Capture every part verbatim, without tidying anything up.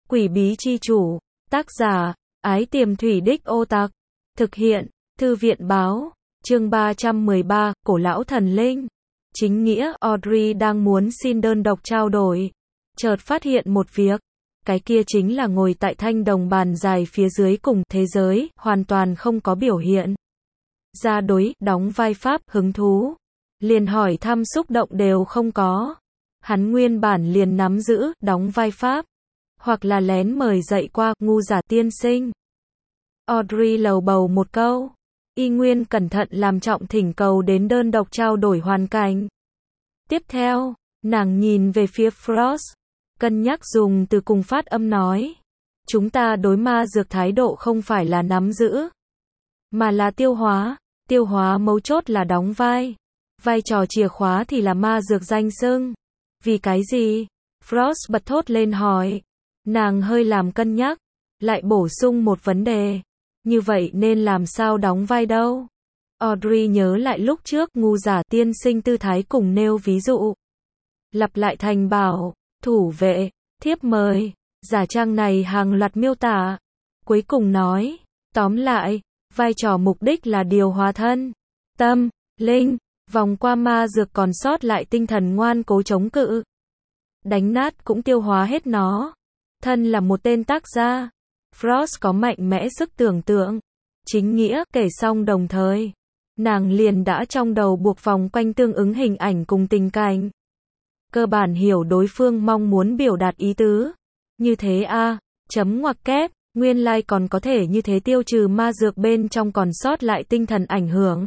Quỷ bí chi chủ, tác giả, Ái Tiềm Thủy Đích Ô Tặc, thực hiện, Thư viện báo, chương ba trăm mười ba, Cổ lão thần linh. Chính nghĩa, Audrey đang muốn xin đơn độc trao đổi, chợt phát hiện một việc, cái kia chính là ngồi tại thanh đồng bàn dài phía dưới cùng thế giới, hoàn toàn không có biểu hiện ra đối, đóng vai pháp, hứng thú, liền hỏi thăm xúc động đều không có. Hắn nguyên bản liền nắm giữ, đóng vai pháp, hoặc là lén mời dạy qua, ngu giả tiên sinh. Audrey lầu bầu một câu, y nguyên cẩn thận làm trọng thỉnh cầu đến đơn độc trao đổi hoàn cảnh. Tiếp theo, nàng nhìn về phía Frost, cân nhắc dùng từ cùng phát âm nói. Chúng ta đối ma dược thái độ không phải là nắm giữ, mà là tiêu hóa. Tiêu hóa mấu chốt là đóng vai. Vai trò chìa khóa thì là ma dược danh xưng. Vì cái gì? Frost bật thốt lên hỏi. Nàng hơi làm cân nhắc, lại bổ sung một vấn đề. Như vậy nên làm sao đóng vai đâu? Audrey nhớ lại lúc trước ngu giả tiên sinh tư thái cùng nêu ví dụ. Lặp lại thành bảo, thủ vệ, thiếp mời, giả trang này hàng loạt miêu tả. Cuối cùng nói, tóm lại, vai trò mục đích là điều hóa thân, tâm, linh, vòng qua ma dược còn sót lại tinh thần ngoan cố chống cự. Đánh nát cũng tiêu hóa hết nó. Thân là một tên tác gia. Frost có mạnh mẽ sức tưởng tượng. Chính nghĩa, kể xong đồng thời. Nàng liền đã trong đầu buộc vòng quanh tương ứng hình ảnh cùng tình cảnh. Cơ bản hiểu đối phương mong muốn biểu đạt ý tứ. Như thế a, à, chấm ngoặc kép, nguyên lai like còn có thể như thế tiêu trừ ma dược bên trong còn sót lại tinh thần ảnh hưởng.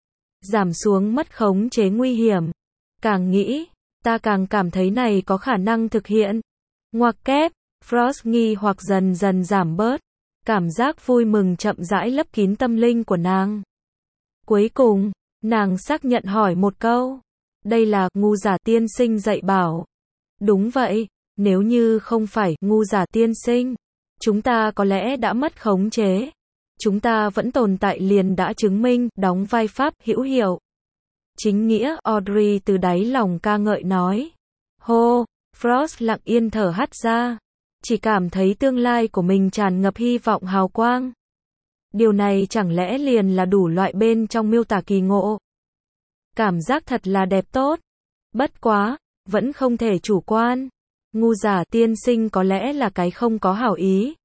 Giảm xuống mất khống chế nguy hiểm. Càng nghĩ, ta càng cảm thấy này có khả năng thực hiện. Ngoặc kép, Frost nghi hoặc dần dần giảm bớt. Cảm giác vui mừng chậm rãi lấp kín tâm linh của nàng. Cuối cùng, nàng xác nhận hỏi một câu. Đây là ngu giả tiên sinh dạy bảo. Đúng vậy, nếu như không phải ngu giả tiên sinh, chúng ta có lẽ đã mất khống chế. Chúng ta vẫn tồn tại liền đã chứng minh, đóng vai pháp hữu hiệu. Chính nghĩa, Audrey từ đáy lòng ca ngợi nói. Hô, Frost lặng yên thở hắt ra. Chỉ cảm thấy tương lai của mình tràn ngập hy vọng hào quang. Điều này chẳng lẽ liền là đủ loại bên trong miêu tả kỳ ngộ. Cảm giác thật là đẹp tốt. Bất quá, vẫn không thể chủ quan. Ngu giả tiên sinh có lẽ là cái không có hảo ý.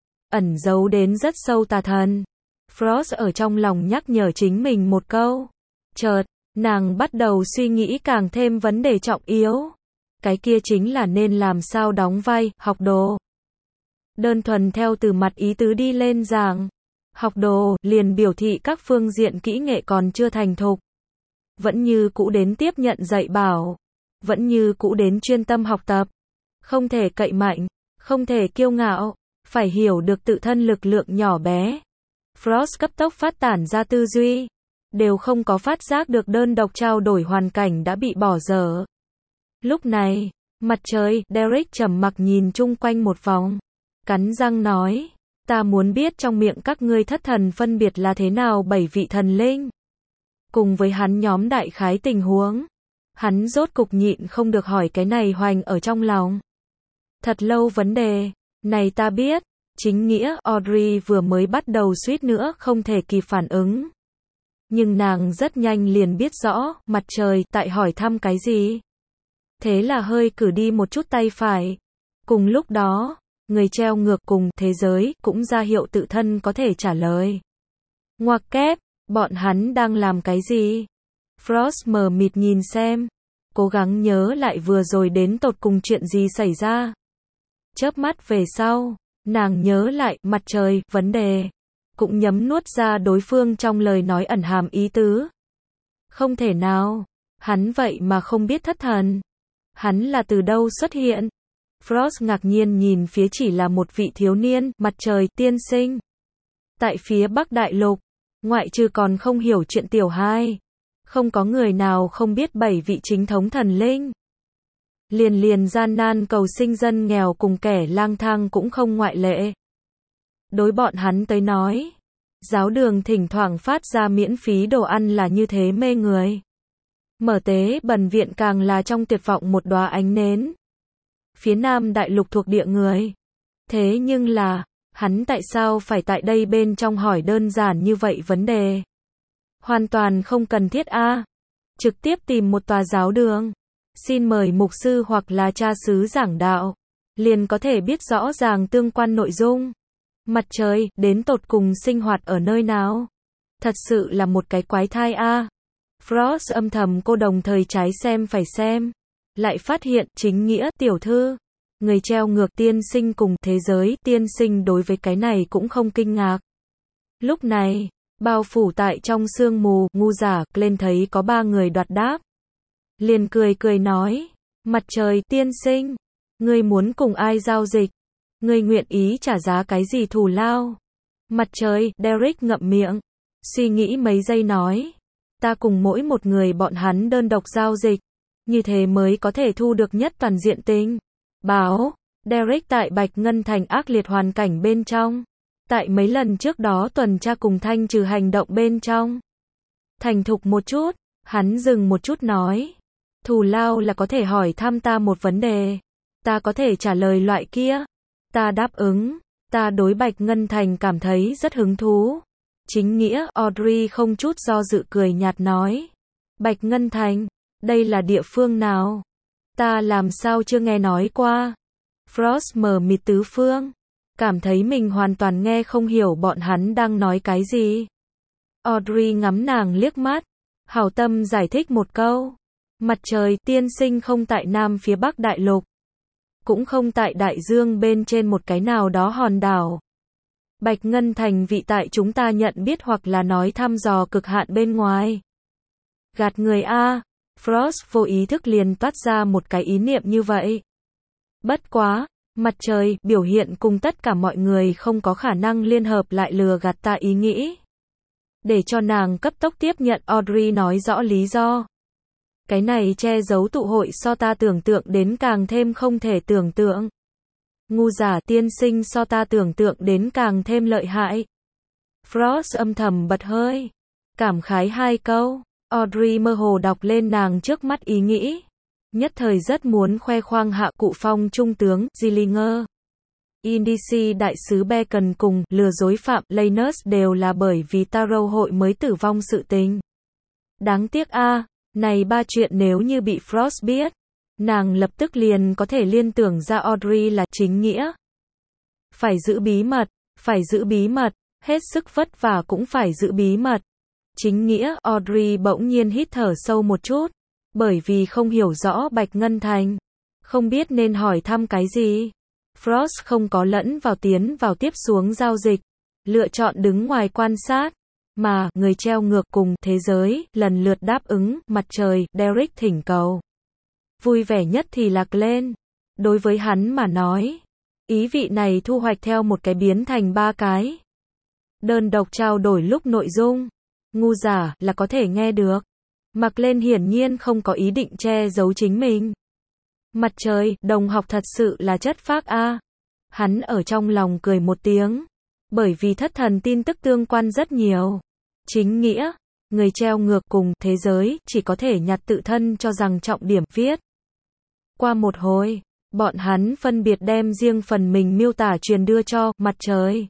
Ẩn giấu đến rất sâu tà thần. Frost ở trong lòng nhắc nhở chính mình một câu. Chợt, nàng bắt đầu suy nghĩ càng thêm vấn đề trọng yếu. Cái kia chính là nên làm sao đóng vai, học đồ. Đơn thuần theo từ mặt ý tứ đi lên giảng. Học đồ, liền biểu thị các phương diện kỹ nghệ còn chưa thành thục. Vẫn như cũ đến tiếp nhận dạy bảo. Vẫn như cũ đến chuyên tâm học tập. Không thể cậy mạnh, không thể kiêu ngạo, phải hiểu được tự thân lực lượng nhỏ bé. Frost cấp tốc phát tản ra tư duy. Đều không có phát giác được đơn độc trao đổi hoàn cảnh đã bị bỏ dở. Lúc này, mặt trời, Derek trầm mặc nhìn chung quanh một vòng. Cắn răng nói, ta muốn biết trong miệng các ngươi thất thần phân biệt là thế nào bảy vị thần linh. Cùng với hắn nhóm đại khái tình huống. Hắn rốt cục nhịn không được hỏi cái này hoành ở trong lòng. Thật lâu vấn đề, này ta biết, chính nghĩa, Audrey vừa mới bắt đầu suýt nữa không thể kịp phản ứng. Nhưng nàng rất nhanh liền biết rõ, mặt trời, tại hỏi thăm cái gì. Thế là hơi cử đi một chút tay phải. Cùng lúc đó, người treo ngược cùng thế giới cũng ra hiệu tự thân có thể trả lời. Ngoặc kép, bọn hắn đang làm cái gì? Frost mờ mịt nhìn xem, cố gắng nhớ lại vừa rồi đến tột cùng chuyện gì xảy ra. Chớp mắt về sau, nàng nhớ lại mặt trời, vấn đề, cũng nhấm nuốt ra đối phương trong lời nói ẩn hàm ý tứ. Không thể nào, hắn vậy mà không biết thất thần. Hắn là từ đâu xuất hiện? Frost ngạc nhiên nhìn phía chỉ là một vị thiếu niên, mặt trời, tiên sinh. Tại phía Bắc Đại Lục, ngoại trừ còn không hiểu chuyện tiểu hai, không có người nào không biết bảy vị chính thống thần linh. Liền liền gian nan cầu sinh dân nghèo cùng kẻ lang thang cũng không ngoại lệ. Đối bọn hắn tới nói, giáo đường thỉnh thoảng phát ra miễn phí đồ ăn là như thế mê người. Mở tế bần viện càng là trong tuyệt vọng một đóa ánh nến. Phía Nam Đại Lục thuộc địa người, Thế nhưng là, hắn tại sao phải tại đây bên trong hỏi đơn giản như vậy vấn đề? Hoàn toàn không cần thiết a. Trực tiếp tìm một tòa giáo đường. Xin mời mục sư hoặc là cha xứ giảng đạo. Liền có thể biết rõ ràng tương quan nội dung. Mặt trời, đến tột cùng sinh hoạt ở nơi nào? Thật sự là một cái quái thai a. Frost âm thầm cô đồng thời trái xem phải xem. Lại phát hiện, chính nghĩa, tiểu thư. Người treo ngược tiên sinh cùng thế giới tiên sinh đối với cái này cũng không kinh ngạc. Lúc này, bao phủ tại trong sương mù, ngu giả, lên thấy có ba người đoạt đáp. Liền cười cười nói, mặt trời tiên sinh, ngươi muốn cùng ai giao dịch? Ngươi nguyện ý trả giá cái gì thù lao? Mặt trời, Derek ngậm miệng, suy nghĩ mấy giây nói, ta cùng mỗi một người bọn hắn đơn độc giao dịch, như thế mới có thể thu được nhất toàn diện tình báo. Derek tại Bạch Ngân Thành ác liệt hoàn cảnh bên trong, tại mấy lần trước đó tuần tra cùng thanh trừ hành động bên trong. Thành thục một chút, hắn dừng một chút nói, thù lao là có thể hỏi thăm ta một vấn đề, ta có thể trả lời loại kia. Ta đáp ứng, ta đối Bạch Ngân Thành cảm thấy rất hứng thú. Chính nghĩa, Audrey không chút do dự cười nhạt nói, Bạch Ngân Thành, đây là địa phương nào? Ta làm sao chưa nghe nói qua? Frost mờ mịt tứ phương, cảm thấy mình hoàn toàn nghe không hiểu bọn hắn đang nói cái gì. Audrey ngắm nàng liếc mắt, hảo tâm giải thích một câu. Mặt trời tiên sinh không tại Nam phía Bắc Đại Lục, cũng không tại đại dương bên trên một cái nào đó hòn đảo. Bạch Ngân Thành vị tại chúng ta nhận biết hoặc là nói thăm dò cực hạn bên ngoài. Gạt người a. Frost vô ý thức liền toát ra một cái ý niệm như vậy. Bất quá, mặt trời biểu hiện cùng tất cả mọi người không có khả năng liên hợp lại lừa gạt ta ý nghĩ. Để cho nàng cấp tốc tiếp nhận, Audrey nói rõ lý do. Cái này che giấu tụ hội so ta tưởng tượng đến càng thêm không thể tưởng tượng. Ngu giả tiên sinh so ta tưởng tượng đến càng thêm lợi hại. Frost âm thầm bật hơi, cảm khái hai câu. Audrey mơ hồ đọc lên nàng trước mắt ý nghĩ. Nhất thời rất muốn khoe khoang hạ cụ phong trung tướng Gillinger. Indici đại sứ Bacon cùng lừa dối phạm Lanus đều là bởi vì Tarot hội mới tử vong sự tình. Đáng tiếc a, à, này ba chuyện nếu như bị Frost biết, nàng lập tức liền có thể liên tưởng ra Audrey là chính nghĩa. Phải giữ bí mật, phải giữ bí mật, hết sức vất vả cũng phải giữ bí mật. Chính nghĩa, Audrey bỗng nhiên hít thở sâu một chút, bởi vì không hiểu rõ Bạch Ngân Thành, không biết nên hỏi thăm cái gì. Frost không có lẫn vào tiến vào tiếp xuống giao dịch, lựa chọn đứng ngoài quan sát, mà người treo ngược cùng thế giới lần lượt đáp ứng. Mặt trời, Derek thỉnh cầu. Vui vẻ nhất thì là Glenn. Đối với hắn mà nói, ý vị này thu hoạch theo một cái biến thành ba cái. Đơn độc trao đổi lúc nội dung, ngu giả là có thể nghe được. Mặc lên hiển nhiên không có ý định che giấu chính mình. Mặt trời, đồng học thật sự là chất phác a. Hắn ở trong lòng cười một tiếng, bởi vì thất thần tin tức tương quan rất nhiều. Chính nghĩa, người treo ngược cùng thế giới chỉ có thể nhặt tự thân cho rằng trọng điểm viết. Qua một hồi, bọn hắn phân biệt đem riêng phần mình miêu tả truyền đưa cho mặt trời.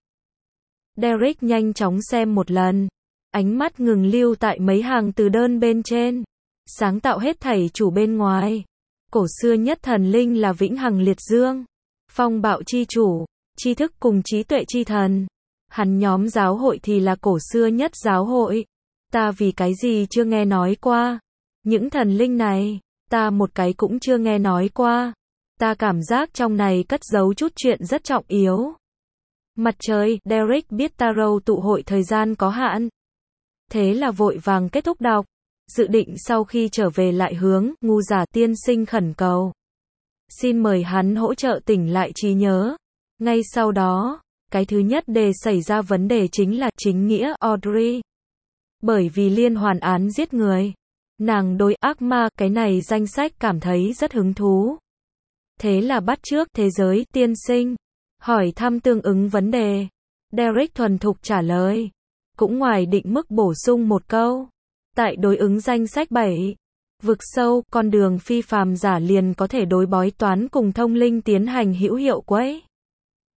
Derek nhanh chóng xem một lần, ánh mắt ngừng lưu tại mấy hàng từ đơn bên trên. Sáng tạo hết thảy chủ bên ngoài. Cổ xưa nhất thần linh là vĩnh hằng liệt dương, phong bạo chi chủ, tri thức cùng trí tuệ chi thần. Hắn nhóm giáo hội thì là cổ xưa nhất giáo hội. Ta vì cái gì chưa nghe nói qua? Những thần linh này, ta một cái cũng chưa nghe nói qua. Ta cảm giác trong này cất giấu chút chuyện rất trọng yếu. Mặt trời, Derek biết Tarot tụ hội thời gian có hạn. Thế là vội vàng kết thúc đọc. Dự định sau khi trở về lại hướng ngu giả tiên sinh khẩn cầu. Xin mời hắn hỗ trợ tỉnh lại trí nhớ. Ngay sau đó, cái thứ nhất đề xảy ra vấn đề chính là chính nghĩa Audrey. Bởi vì liên hoàn án giết người, nàng đối ác ma cái này danh sách cảm thấy rất hứng thú. Thế là bắt trước thế giới tiên sinh, hỏi thăm tương ứng vấn đề. Derek thuần thục trả lời, cũng ngoài định mức bổ sung một câu. Tại đối ứng danh sách bảy, vực sâu, con đường phi phàm giả liền có thể đối bói toán cùng thông linh tiến hành hữu hiệu quấy.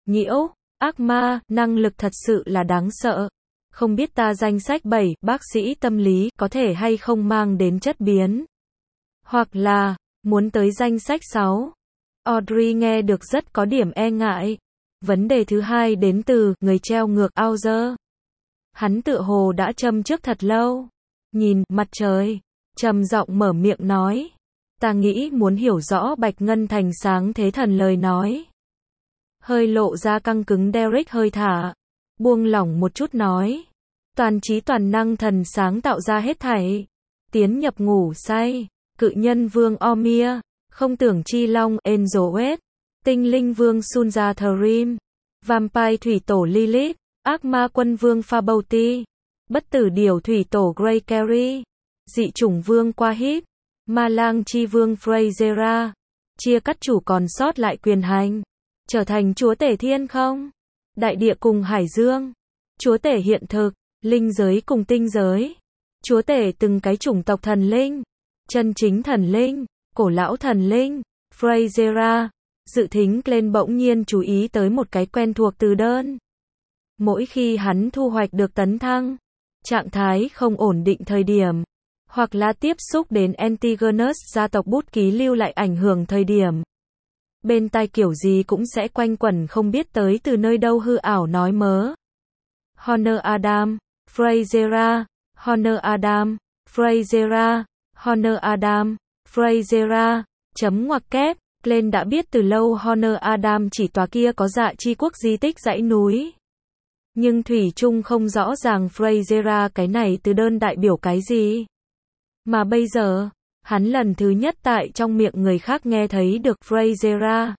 nhiễu, ác ma, năng lực thật sự là đáng sợ. Không biết ta danh sách bảy, bác sĩ tâm lý, có thể hay không mang đến chất biến. Hoặc là, muốn tới danh sách sáu. Audrey nghe được rất có điểm e ngại. Vấn đề thứ hai đến từ, người treo ngược Auger. Hắn tựa hồ đã châm trước thật lâu. Nhìn, mặt trời. Trầm giọng mở miệng nói. Ta nghĩ muốn hiểu rõ Bạch Ngân Thành sáng thế thần lời nói. Hơi lộ ra căng cứng Derek hơi thả. Buông lỏng một chút nói. Toàn trí toàn năng thần sáng tạo ra hết thảy. Tiến nhập ngủ say. Cự nhân vương Omir. Không tưởng chi long Enzoet. Tinh linh vương Sunjatherim. Vampire thủy tổ Lilith. Ác ma quân vương Fabauti. Bất tử điểu thủy tổ Grey Carey. Dị chủng vương Quahib. Ma lang chi vương Freyzera. Chia cắt chủ còn sót lại quyền hành. Trở thành chúa tể thiên không. Đại địa cùng hải dương. Chúa tể hiện thực. Linh giới cùng tinh giới. Chúa tể từng cái chủng tộc thần linh. Chân chính thần linh. Cổ lão thần linh. Freyzera. Dự thính lên bỗng nhiên chú ý tới một cái quen thuộc từ đơn. Mỗi khi hắn thu hoạch được tấn thăng. Trạng thái không ổn định thời điểm. Hoặc là tiếp xúc đến Antigonus gia tộc bút ký lưu lại ảnh hưởng thời điểm. Bên tai kiểu gì cũng sẽ quanh quẩn không biết tới từ nơi đâu hư ảo nói mớ. Honor Adam, Freyzera, Honor Adam, Freyzera, Honor Adam, Freyzera, chấm ngoặc kép, Glenn đã biết từ lâu Honor Adam chỉ tòa kia có dạ chi quốc di tích dãy núi. Nhưng thủy chung không rõ ràng Freyzera cái này từ đơn đại biểu cái gì. Mà bây giờ, hắn lần thứ nhất tại trong miệng người khác nghe thấy được Freyzera.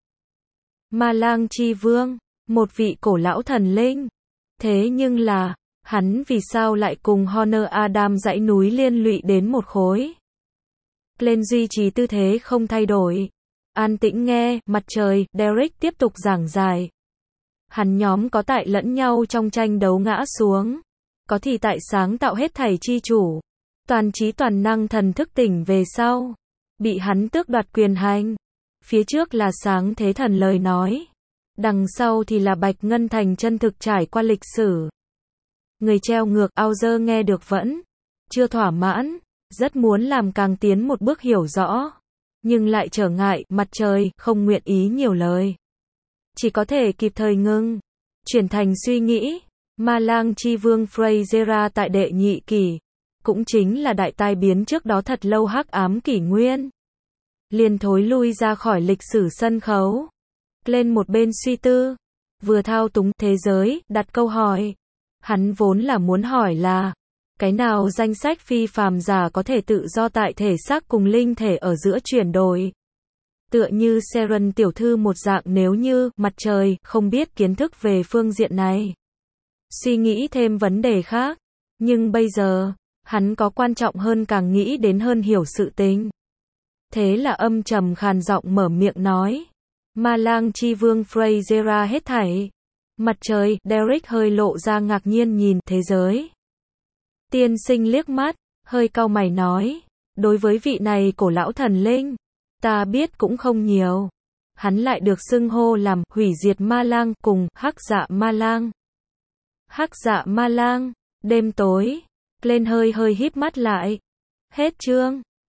Ma lang chi vương, một vị cổ lão thần linh. Thế nhưng là, hắn vì sao lại cùng Honor Adam dãy núi liên lụy đến một khối? Glenn duy trì tư thế không thay đổi. An tĩnh nghe, mặt trời, Derek tiếp tục giảng giải. Hắn nhóm có tại lẫn nhau trong tranh đấu ngã xuống. Có thì tại sáng tạo hết thảy chi chủ. Toàn trí toàn năng thần thức tỉnh về sau. Bị hắn tước đoạt quyền hành. Phía trước là sáng thế thần lời nói. Đằng sau thì là Bạch Ngân Thành chân thực trải qua lịch sử. Người treo ngược Auger nghe được vẫn chưa thỏa mãn. Rất muốn làm càng tiến một bước hiểu rõ. Nhưng lại trở ngại, mặt trời, không nguyện ý nhiều lời. Chỉ có thể kịp thời ngưng. Chuyển thành suy nghĩ. Ma lang chi vương Freyzera tại đệ nhị kỷ. Cũng chính là đại tai biến trước đó thật lâu hắc ám kỷ nguyên. Liền thối lui ra khỏi lịch sử sân khấu. Lên một bên suy tư. Vừa thao túng thế giới, đặt câu hỏi. Hắn vốn là muốn hỏi là. Cái nào danh sách phi phàm giả có thể tự do tại thể xác cùng linh thể ở giữa chuyển đổi. Tựa như Seren tiểu thư một dạng nếu như, mặt trời, không biết kiến thức về phương diện này. Suy nghĩ thêm vấn đề khác. Nhưng bây giờ, hắn có quan trọng hơn càng nghĩ đến hơn hiểu sự tình. Thế là âm trầm khàn giọng mở miệng nói. Ma lang chi vương Freyzera hết thảy. Mặt trời, Derek hơi lộ ra ngạc nhiên nhìn thế giới. Tiên sinh liếc mắt, hơi cau mày nói. Đối với vị này cổ lão thần linh, ta biết cũng không nhiều. Hắn lại được xưng hô làm hủy diệt ma lang cùng hắc dạ ma lang. Hắc dạ ma lang, đêm tối, lên hơi hơi híp mắt lại. Hết chương.